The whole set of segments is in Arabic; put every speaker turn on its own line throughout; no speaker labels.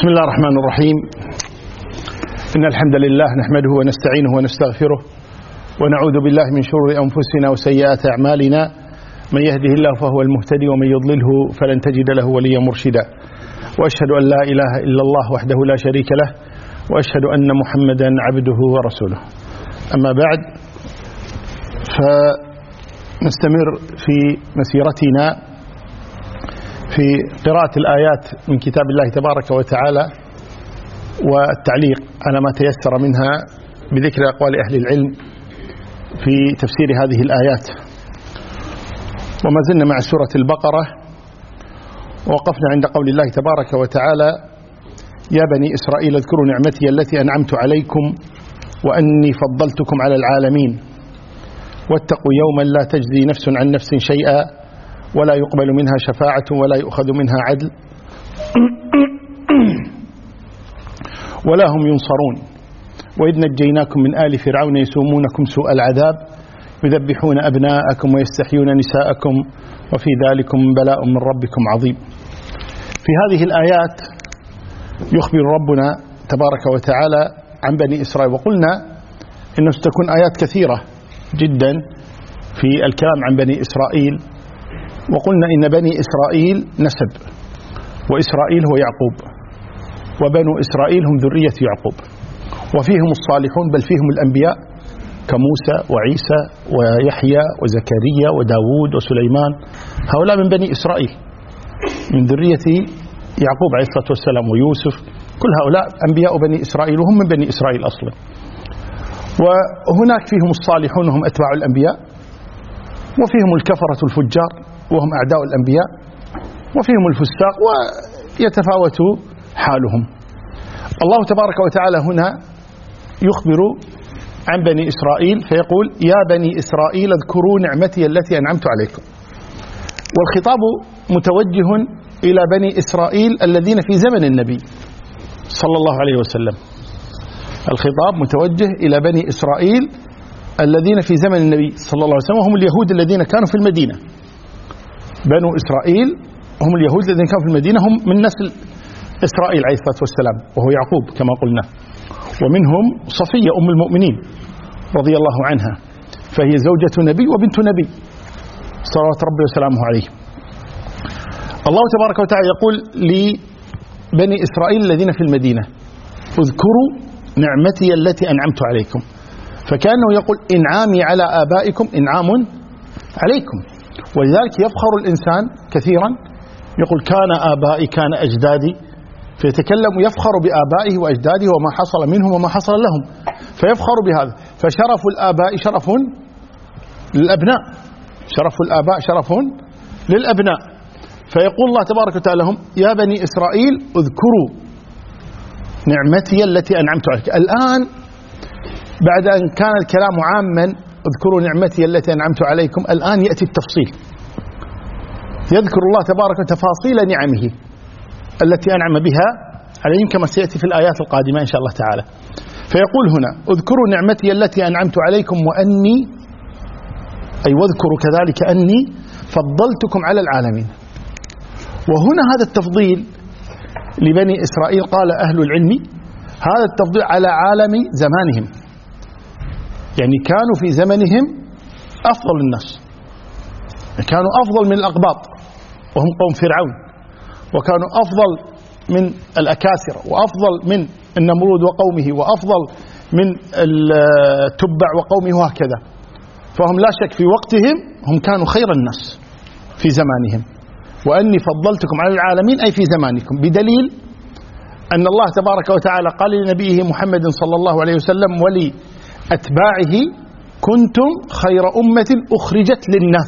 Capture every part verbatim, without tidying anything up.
بسم الله الرحمن الرحيم. إن الحمد لله نحمده ونستعينه ونستغفره ونعوذ بالله من شرور أنفسنا وسيئات أعمالنا. من يهده الله فهو المهتدي ومن يضلله فلن تجد له وليا مرشدا. وأشهد أن لا إله إلا الله وحده لا شريك له وأشهد أن محمدا عبده ورسوله. أما بعد، فنستمر في مسيرتنا في قراءة الآيات من كتاب الله تبارك وتعالى والتعليق على ما تيسر منها بذكر أقوال أهل العلم في تفسير هذه الآيات. وما زلنا مع سورة البقرة، ووقفنا عند قول الله تبارك وتعالى: يا بني إسرائيل اذكروا نعمتي التي أنعمت عليكم وأني فضلتكم على العالمين واتقوا يوما لا تجزي نفس عن نفس شيئا ولا يقبل منها شفاعة ولا يؤخذ منها عدل ولا هم ينصرون وإذ نجيناكم من آل فرعون يسومونكم سوء العذاب يذبحون أبناءكم ويستحيون نساءكم وفي ذلكم بلاء من ربكم عظيم. في هذه الآيات يخبر ربنا تبارك وتعالى عن بني إسرائيل، وقلنا إنه ستكون آيات كثيرة جدا في الكلام عن بني إسرائيل. وقلنا إن بني إسرائيل نسب، وإسرائيل هو يعقوب، وبنو إسرائيل هم ذرية يعقوب، وفيهم الصالحون بل فيهم الأنبياء كموسى وعيسى ويحيى وزكريا وداود وسليمان. هؤلاء من بني إسرائيل من ذرية يعقوب عليه الصلاة والسلام ويوسف، كل هؤلاء أنبياء بني إسرائيل وهم من بني إسرائيل أصلا. وهناك فيهم الصالحون وهم أتباع الأنبياء، وفيهم الكفرة الفجار وهم أعداء الأنبياء، وفيهم الفساق ويتفاوت حالهم. الله تبارك وتعالى هنا يخبر عن بني إسرائيل فيقول: يا بني إسرائيل اذكروا نعمتي التي أنعمت عليكم. والخطاب متوجه إلى بني إسرائيل الذين في زمن النبي صلى الله عليه وسلم. الخطاب متوجه إلى بني إسرائيل الذين في زمن النبي صلى الله عليه وسلم، وهم اليهود الذين كانوا في المدينة. بنو إسرائيل هم اليهود الذين كانوا في المدينة، هم من نسل إسرائيل عليه الصلاة والسلام وهو يعقوب كما قلنا، ومنهم صفية أم المؤمنين رضي الله عنها، فهي زوجة نبي وبنت نبي صلوات ربي وسلامه عليه. الله تبارك وتعالى يقول لبني إسرائيل الذين في المدينة: اذكروا نعمتي التي أنعمت عليكم. فكأنه يقول: إنعامي على آبائكم إنعام عليكم. ولذلك يفخر الإنسان كثيرا، يقول: كان آبائي كان أجدادي، فيتكلم يفخر بآبائه وأجداده وما حصل منهم وما حصل لهم، فيفخر بهذا. فشرف الآباء شرف للأبناء، شرف الآباء شرف للأبناء. فيقول الله تبارك وتعالى لهم: يا بني إسرائيل اذكروا نعمتي التي أنعمت عليكم. الآن بعد أن كان الكلام عاما اذكروا نعمتي التي أنعمت عليكم، الآن يأتي التفصيل، يذكر الله تبارك وتعالى تفاصيل نعمه التي أنعم بها عليهم كما سيأتي في الآيات القادمة إن شاء الله تعالى. فيقول هنا: اذكروا نعمتي التي أنعمت عليكم وأني، أي واذكروا كذلك أني فضلتكم على العالمين. وهنا هذا التفضيل لبني إسرائيل قال أهل العلم هذا التفضيل على عالم زمانهم، يعني كانوا في زمنهم أفضل الناس، كانوا أفضل من الأقباط وهم قوم فرعون، وكانوا أفضل من الأكاسرة، وأفضل من النمرود وقومه، وأفضل من التبع وقومه، وهكذا. فهم لا شك في وقتهم هم كانوا خير الناس في زمانهم. وأني فضلتكم على العالمين أي في زمانكم، بدليل أن الله تبارك وتعالى قال لنبيه محمد صلى الله عليه وسلم ولأتباعه: كنتم خير أمة أخرجت للناس.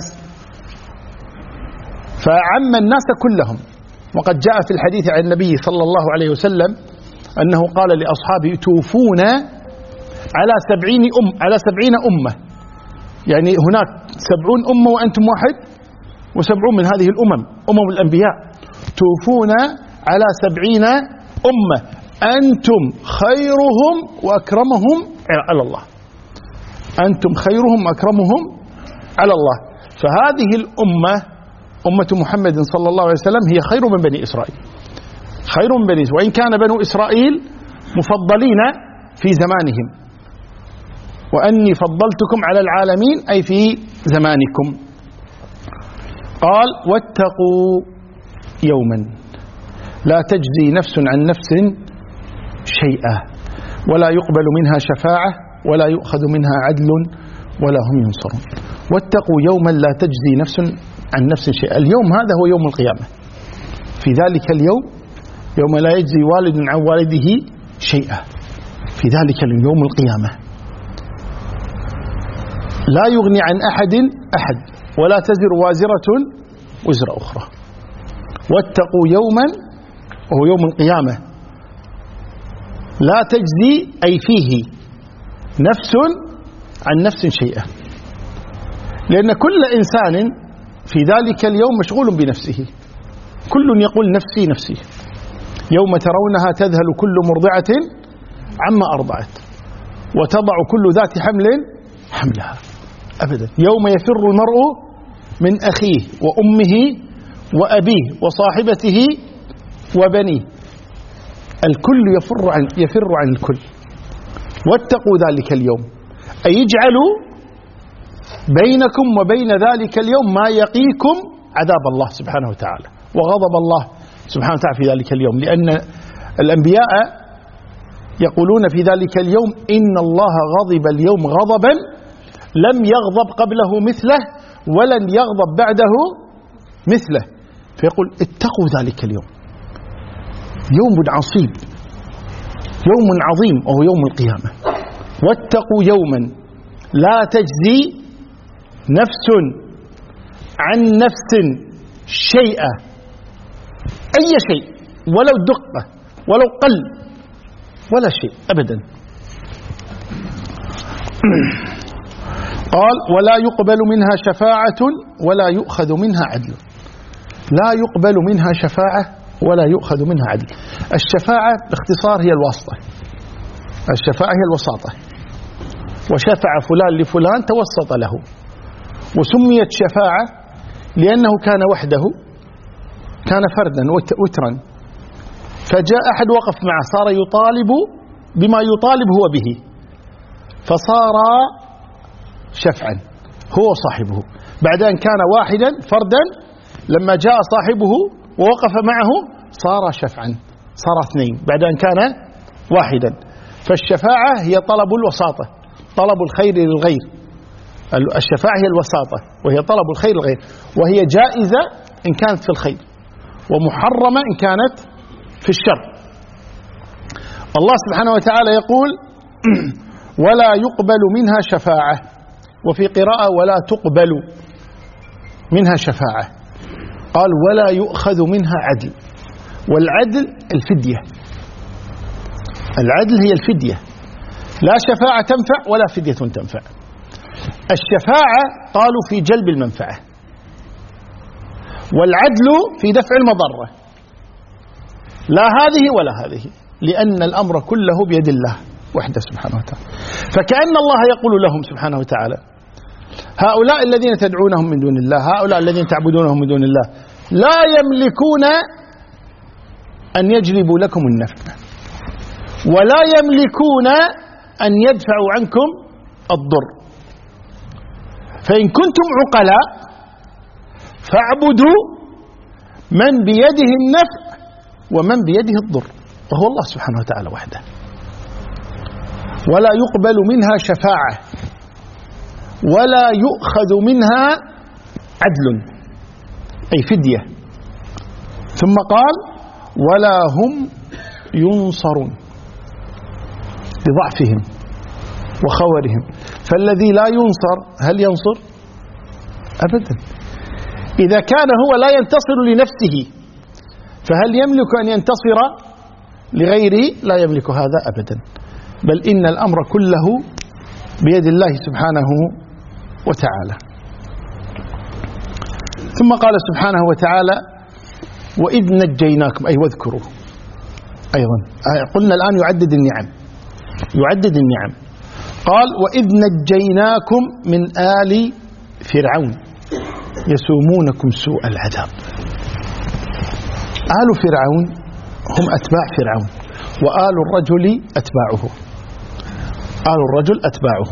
فعم الناس كلهم. وقد جاء في الحديث عن النبي صلى الله عليه وسلم أنه قال لأصحابه: توفون على سبعين أم على سبعين أمة، يعني هناك سبعون أمة وأنتم واحد، وسبعون من هذه الأمم أمم الأنبياء، توفون على سبعين أمة أنتم خيرهم وأكرمهم على الله، أنتم خيرهم وأكرمهم على الله. فهذه الأمة أمة محمد صلى الله عليه وسلم هي خير من بني إسرائيل، خير من بني إسرائيل، وإن كان بنو إسرائيل مفضلين في زمانهم، وأني فضلتكم على العالمين أي في زمانكم. قال واتقوا يوما لا تجزي نفس عن نفس شيئا ولا يقبل منها شفاعة ولا يؤخذ منها عدل ولا هم ينصرون. واتقوا يوما لا تجزي نفس عن نفس شيئا. اليوم هذا هو يوم القيامة. في ذلك اليوم يوم لا يجزي والد عن والده شيئا، في ذلك اليوم القيامة لا يغني عن أحد أحد ولا تزر وازرة وزر أخرى. واتقوا يوما وهو يوم القيامة لا تجزي أي فيه نفس عن نفس شيئا، لأن كل إنسان في ذلك اليوم مشغول بنفسه، كل يقول نفسي نفسي. يوم ترونها تذهل كل مرضعة عما أرضعت وتضع كل ذات حمل حملها. أبدا. يوم يفر المرء من أخيه وأمه وأبيه وصاحبته وبنيه، الكل يفر عن, يفر عن الكل. واتقوا ذلك اليوم أي اجعلوا بينكم وبين ذلك اليوم ما يقيكم عذاب الله سبحانه وتعالى وغضب الله سبحانه وتعالى في ذلك اليوم، لأن الأنبياء يقولون في ذلك اليوم إن الله غضب اليوم غضبا لم يغضب قبله مثله ولن يغضب بعده مثله، فيقول اتقوا ذلك اليوم، يوم عصيب، يوم عظيم وهو يوم القيامة. واتقوا يوما لا تجزي نفس عن نفس شيئا، أي شيء، ولو دقة ولو قل ولا شيء أبدا. قال ولا يقبل منها شفاعة ولا يؤخذ منها عدل. لا يقبل منها شفاعة ولا يؤخذ منها عدل. الشفاعة باختصار هي الواسطة، الشفاعة هي الوساطة، وشفع فلان لفلان توسط له، وسميت شفاعة لأنه كان وحده، كان فردا وترا، فجاء أحد وقف معه صار يطالب بما يطالب هو به، فصار شفعا هو صاحبه. بعد أن كان واحدا فردا لما جاء صاحبه ووقف معه صار شفعا، صار اثنين بعد أن كان واحدا. فالشفاعة هي طلب الوساطة، طلب الخير للغير. الشفاعة هي الوساطة وهي طلب الخير للغير، وهي جائزة إن كانت في الخير ومحرمة إن كانت في الشر. الله سبحانه وتعالى يقول ولا يقبل منها شفاعة، وفي قراءة ولا تقبل منها شفاعة. قال ولا يؤخذ منها عدل، والعدل الفدية، العدل هي الفدية، لا شفاعة تنفع ولا فدية تنفع. الشفاعة قالوا في جلب المنفعة، والعدل في دفع المضرة، لا هذه ولا هذه، لأن الأمر كله بيد الله وحده سبحانه وتعالى. فكأن الله يقول لهم سبحانه وتعالى هؤلاء الذين تدعونهم من دون الله، هؤلاء الذين تعبدونهم من دون الله لا يملكون أن يجلبوا لكم النفع ولا يملكون أن يدفعوا عنكم الضر، فإن كنتم عقلاء فاعبدوا من بيده النفع ومن بيده الضر وهو الله سبحانه وتعالى وحده. ولا يقبل منها شفاعة ولا يؤخذ منها عدل أي فدية. ثم قال ولا هم ينصرون بضعفهم وخورهم. فالذي لا ينصر هل ينصر؟ أبدا. إذا كان هو لا ينتصر لنفسه فهل يملك أن ينتصر لغيره؟ لا يملك هذا أبدا، بل إن الأمر كله بيد الله سبحانه وتعالى. ثم قال سبحانه وتعالى وإذ نجيناكم، أي واذكروا أيضا. قلنا الآن يعدد النعم، يعدد النعم. قال وإذ نجيناكم من آل فرعون يسومونكم سوء العذاب. آل فرعون هم أتباع فرعون، وآل الرجل أتباعه، آل الرجل أتباعه.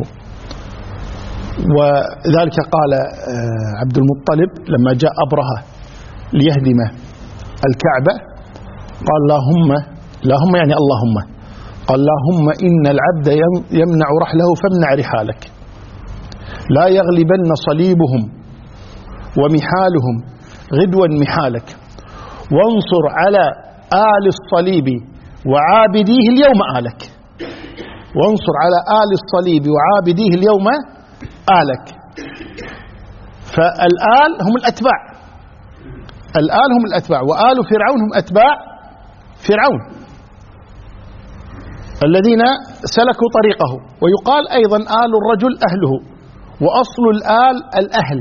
وذلك قال عبد المطلب لما جاء أبرهة ليهدم الكعبة قال اللهم، اللهم يعني اللهم، قال اللهم إن العبد يمنع رحله فامنع رحالك، لا يغلبن صليبهم ومحالهم غدوا محالك، وانصر على آل الصليب وعابديه اليوم آلك، وانصر على آل الصليب وعابديه اليوم آلك. فالآل هم الأتباع، الآل هم الأتباع، وآل فرعون هم أتباع فرعون الذين سلكوا طريقه. ويقال أيضا آل الرجل أهله، وأصل الآل الأهل،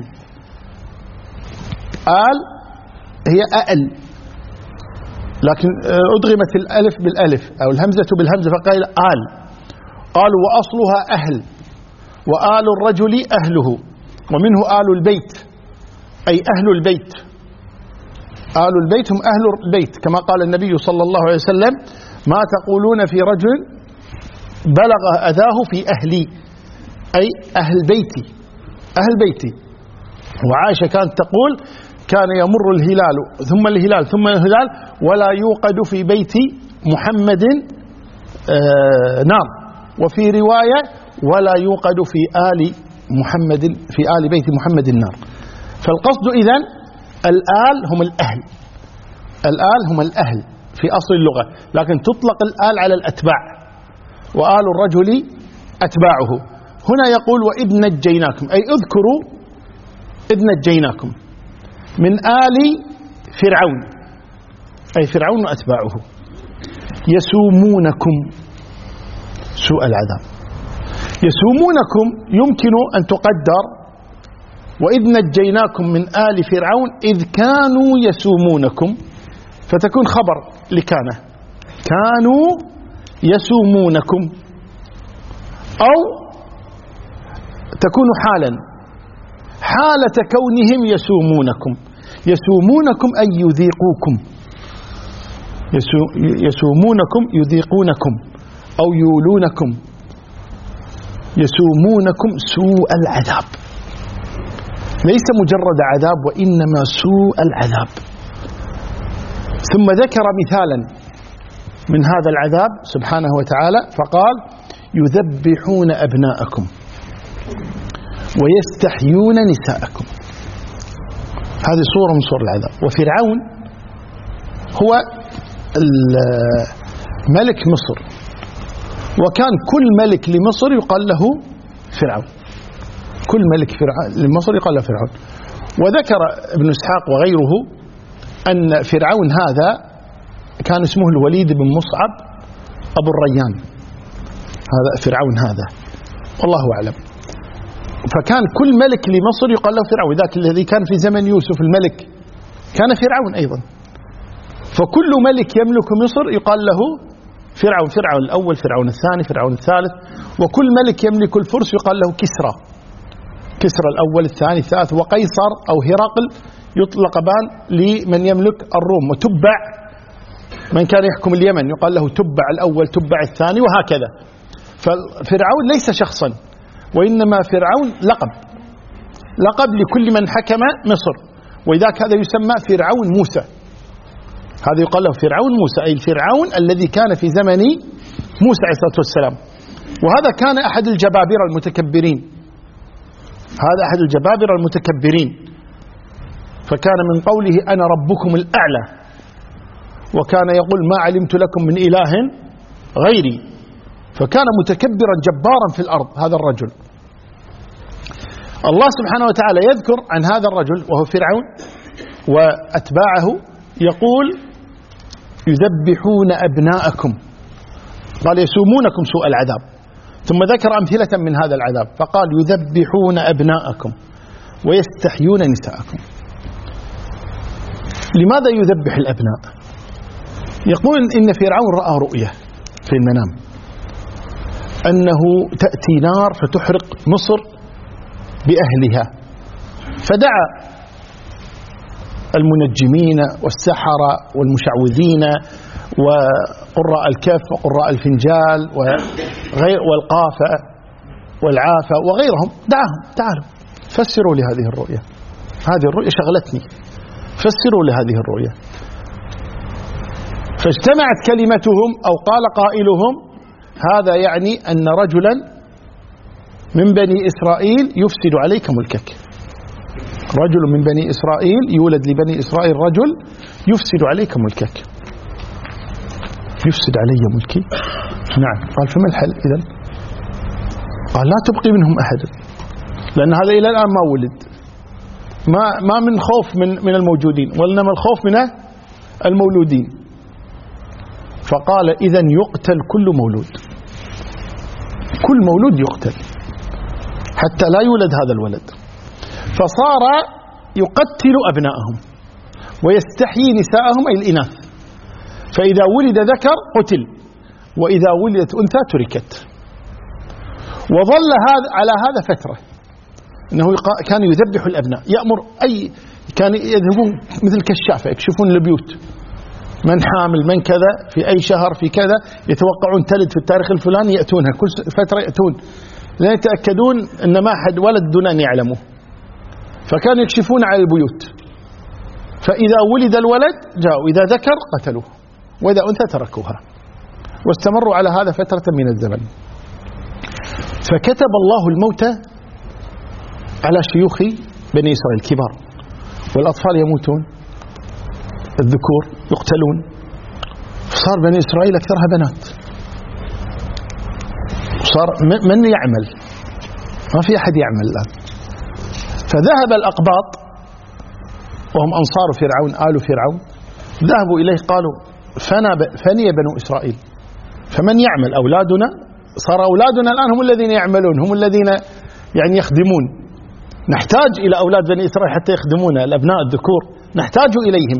آل هي أأل، لكن أدغمت الألف بالألف أو الهمزة بالهمزة فقال آل، قالوا وأصلها أهل، وآل الرجل أهله، ومنه آل البيت أي أهل البيت، آل البيت هم أهل البيت، كما قال النبي صلى الله عليه وسلم ما تقولون في رجل بلغ أذاه في أهلي، أي أهل بيتي، أهل بيتي. وعائشة كانت تقول كان يمر الهلال ثم الهلال ثم الهلال ولا يوقد في بيت محمد آه نار، وفي رواية ولا يوقد في آل محمد، في آل بيت محمد النار. فالقصد إذن الآل هم الأهل، الآل هم الأهل في أصل اللغة، لكن تطلق الآل على الأتباع، وآل الرجل أتباعه. هنا يقول وإذ نجيناكم، أي اذكروا إذ نجيناكم من آل فرعون، أي فرعون وأتباعه، يسومونكم سوء العذاب. يسومونكم يمكن أن تقدر وإذ نجيناكم من آل فرعون إذ كانوا يسومونكم، فتكون خبر لكانه، كانوا يسومونكم، أو تكون حالا، حالة كونهم يسومونكم. يسومونكم أي يذيقوكم، يسومونكم يذيقونكم أو يولونكم، يسومونكم سوء العذاب، ليس مجرد عذاب وإنما سوء العذاب. ثم ذكر مثالا من هذا العذاب سبحانه وتعالى فقال يذبحون أبناءكم ويستحيون نساءكم. هذه صورة من صور العذاب. وفرعون هو ملك مصر، وكان كل ملك لمصر يقال له فرعون، كل ملك لمصر يقال له فرعون. وذكر ابن إسحاق وغيره أن فرعون هذا كان اسمه الوليد بن مصعب أبو الريان، هذا فرعون هذا والله أعلم. فكان كل ملك لمصر يقال له فرعون، ذاك الذي كان في زمن يوسف الملك كان فرعون أيضا. فكل ملك يملك مصر يقال له فرعون، فرعون الأول، فرعون الثاني، فرعون الثالث. وكل ملك يملك الفرس يقال له كسرى، كسرى الأول الثاني الثالث. وقيصر أو هرقل يطلق بان لمن يملك الروم. وتبع من كان يحكم اليمن يقال له تبع الأول، تبع الثاني، وهكذا. ففرعون ليس شخصا، وإنما فرعون لقب، لقب لكل من حكم مصر. وإذاك هذا يسمى فرعون موسى، هذا يقال له فرعون موسى، أي الفرعون الذي كان في زمن موسى عليه الصلاة والسلام. وهذا كان أحد الجبابرة المتكبرين، هذا أحد الجبابرة المتكبرين. فكان من قوله أنا ربكم الأعلى، وكان يقول ما علمت لكم من إله غيري. فكان متكبرا جبارا في الأرض هذا الرجل. الله سبحانه وتعالى يذكر عن هذا الرجل وهو فرعون وأتباعه، يقول يذبحون أبناءكم، قال يسومونكم سوء العذاب، ثم ذكر أمثلة من هذا العذاب فقال يذبحون أبناءكم ويستحيون نساءكم. لماذا يذبح الأبناء؟ يقول إن فرعون رأى رؤية في المنام أنه تأتي نار فتحرق مصر بأهلها، فدعا المنجمين والسحرة والمشعوذين وقراء الكف وقراء الفنجال وغير والقافة والعافة وغيرهم، دعاهم تعالوا فسروا لهذه الرؤية، هذه الرؤية شغلتني، فسروا لهذه الرؤية. فاجتمعت كلمتهم أو قال قائلهم هذا يعني أن رجلا من بني إسرائيل يفسد عليك ملكك، رجل من بني إسرائيل يولد لبني إسرائيل رجل يفسد عليك ملكك. يفسد علي ملكي؟ نعم. قال فما الحل إذن؟ قال لا تبقي منهم أحد، لأن هذا إلى الآن ما ولد، ما ما من خوف من من الموجودين، وإنما الخوف من المولودين. فقال إذن يقتل كل مولود، كل مولود يقتل حتى لا يولد هذا الولد. فصار يقتل أبناءهم ويستحيي نساءهم أي الإناث، فإذا ولد ذكر قتل وإذا ولدت أنثى تركت. وظل هذا على هذا فترة، إنه كان يذبح الأبناء، يأمر أي كان يذهبون مثل كشافة يكشفون البيوت، من حامل من كذا في أي شهر في كذا، يتوقعون تلد في التاريخ الفلاني، يأتونها كل فترة يأتون لا يتأكدون أن ما أحد ولد دون أن يعلموا، فكانوا يكشفون على البيوت، فإذا ولد الولد جاءوا، إذا ذكر قتلوه وإذا أنثى تركوها، واستمروا على هذا فترة من الزمن. فكتب الله الموت على شيوخ بني إسرائيل الكبار، والأطفال يموتون، الذكور يقتلون، صار بني إسرائيل أكثرها بنات، صار من يعمل، ما في أحد يعمل الآن. فذهب الأقباط وهم أنصار فرعون آل فرعون، ذهبوا إليه قالوا فني بنو إسرائيل فمن يعمل؟ أولادنا، صار أولادنا الآن هم الذين يعملون، هم الذين يعني يخدمون، نحتاج إلى أولاد بني إسرائيل حتى يخدمونا، الأبناء الذكور نحتاج إليهم.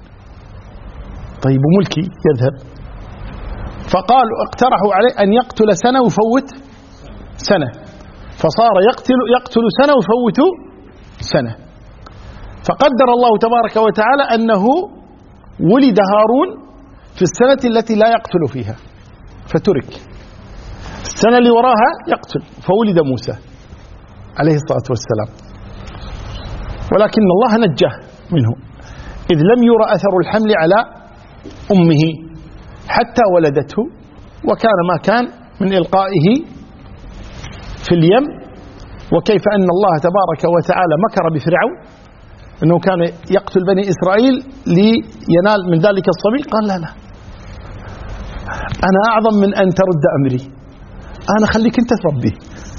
طيب ملكي يذهب. فقالوا اقترحوا عليه أن يقتل سنة ويفوت سنة، فصار يقتل يقتل سنة ويفوت سنة. فقدر الله تبارك وتعالى أنه ولد هارون في السنة التي لا يقتل فيها فترك، السنة اللي وراها يقتل، فولد موسى عليه الصلاة والسلام. ولكن الله نجاه منه، إذ لم يرى أثر الحمل على أمه حتى ولدته، وكان ما كان من إلقائه في اليم. وكيف أن الله تبارك وتعالى مكر بفرعون أنه كان يقتل بني إسرائيل لينال من ذلك الصبي، قال لا لا أنا أعظم من أن ترد أمري، أنا خليك أنت تربيه،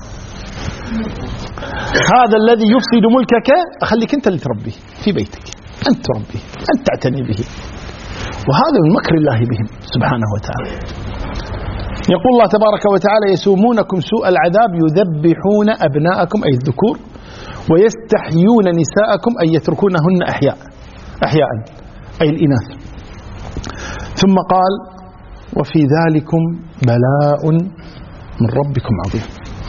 هذا الذي يفسد ملكك أخليك أنت اللي تربيه في بيتك، أنت تربيه، أنت تعتني به. وهذا من مكر الله بهم سبحانه وتعالى. يقول الله تبارك وتعالى يسومونكم سوء العذاب يذبحون أبناءكم أي الذكور ويستحيون نساءكم أي يتركونهن أحياء أحياء أي الإناث. ثم قال وفي ذلكم بلاء من ربكم عظيم،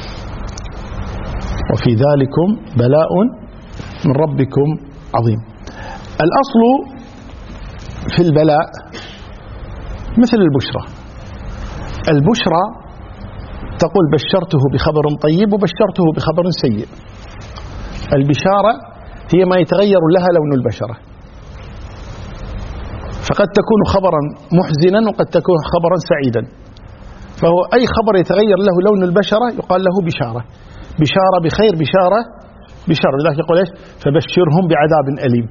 وفي ذلكم بلاء من ربكم عظيم. الأصل في البلاء مثل البشرى، البشرى تقول بشرته بخبر طيب وبشرته بخبر سيء. البشارة هي ما يتغير لها لون البشرة، فقد تكون خبرا محزنا وقد تكون خبرا سعيدا، فهو أي خبر يتغير له لون البشرة يقال له بشارة، بشارة بخير، بشارة بشر. لذلك يقول إيش؟ فبشرهم بعذاب أليم،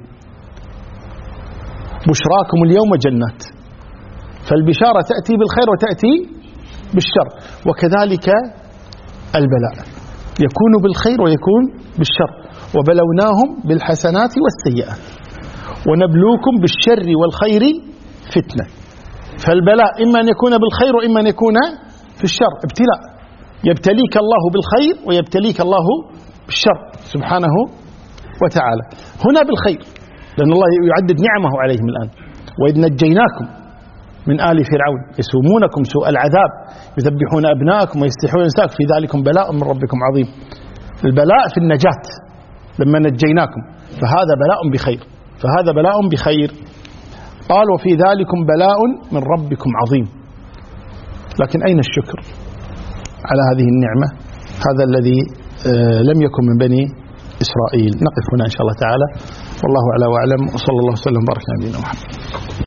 بشراكم اليوم جنات. فالبشارة تأتي بالخير وتأتي بالشر، وكذلك البلاء يكون بالخير ويكون بالشر. وبلوناهم بالحسنات والسيئات ونبلوكم بالشر والخير فتنة. فالبلاء إما أن يكون بالخير وإما أن يكون في الشر، ابتلاء، يبتليك الله بالخير ويبتليك الله بالشر سبحانه وتعالى. هنا بالخير لأن الله يعدد نعمه عليهم الآن، وإذ نجيناكم من آل فرعون يسومونكم سوء العذاب يذبحون أبناءكم ويستحيون نساءكم في ذلكم بلاء من ربكم عظيم. البلاء في النجاة لما نجيناكم، فهذا بلاء بخير، فهذا بلاء بخير. قال وفي ذلكم بلاء من ربكم عظيم. لكن أين الشكر على هذه النعمة؟ هذا الذي لم يكن من بني إسرائيل. نقف هنا إن شاء الله تعالى، والله أعلى وأعلم، وصلى الله وسلم وبارك على نبينا محمد.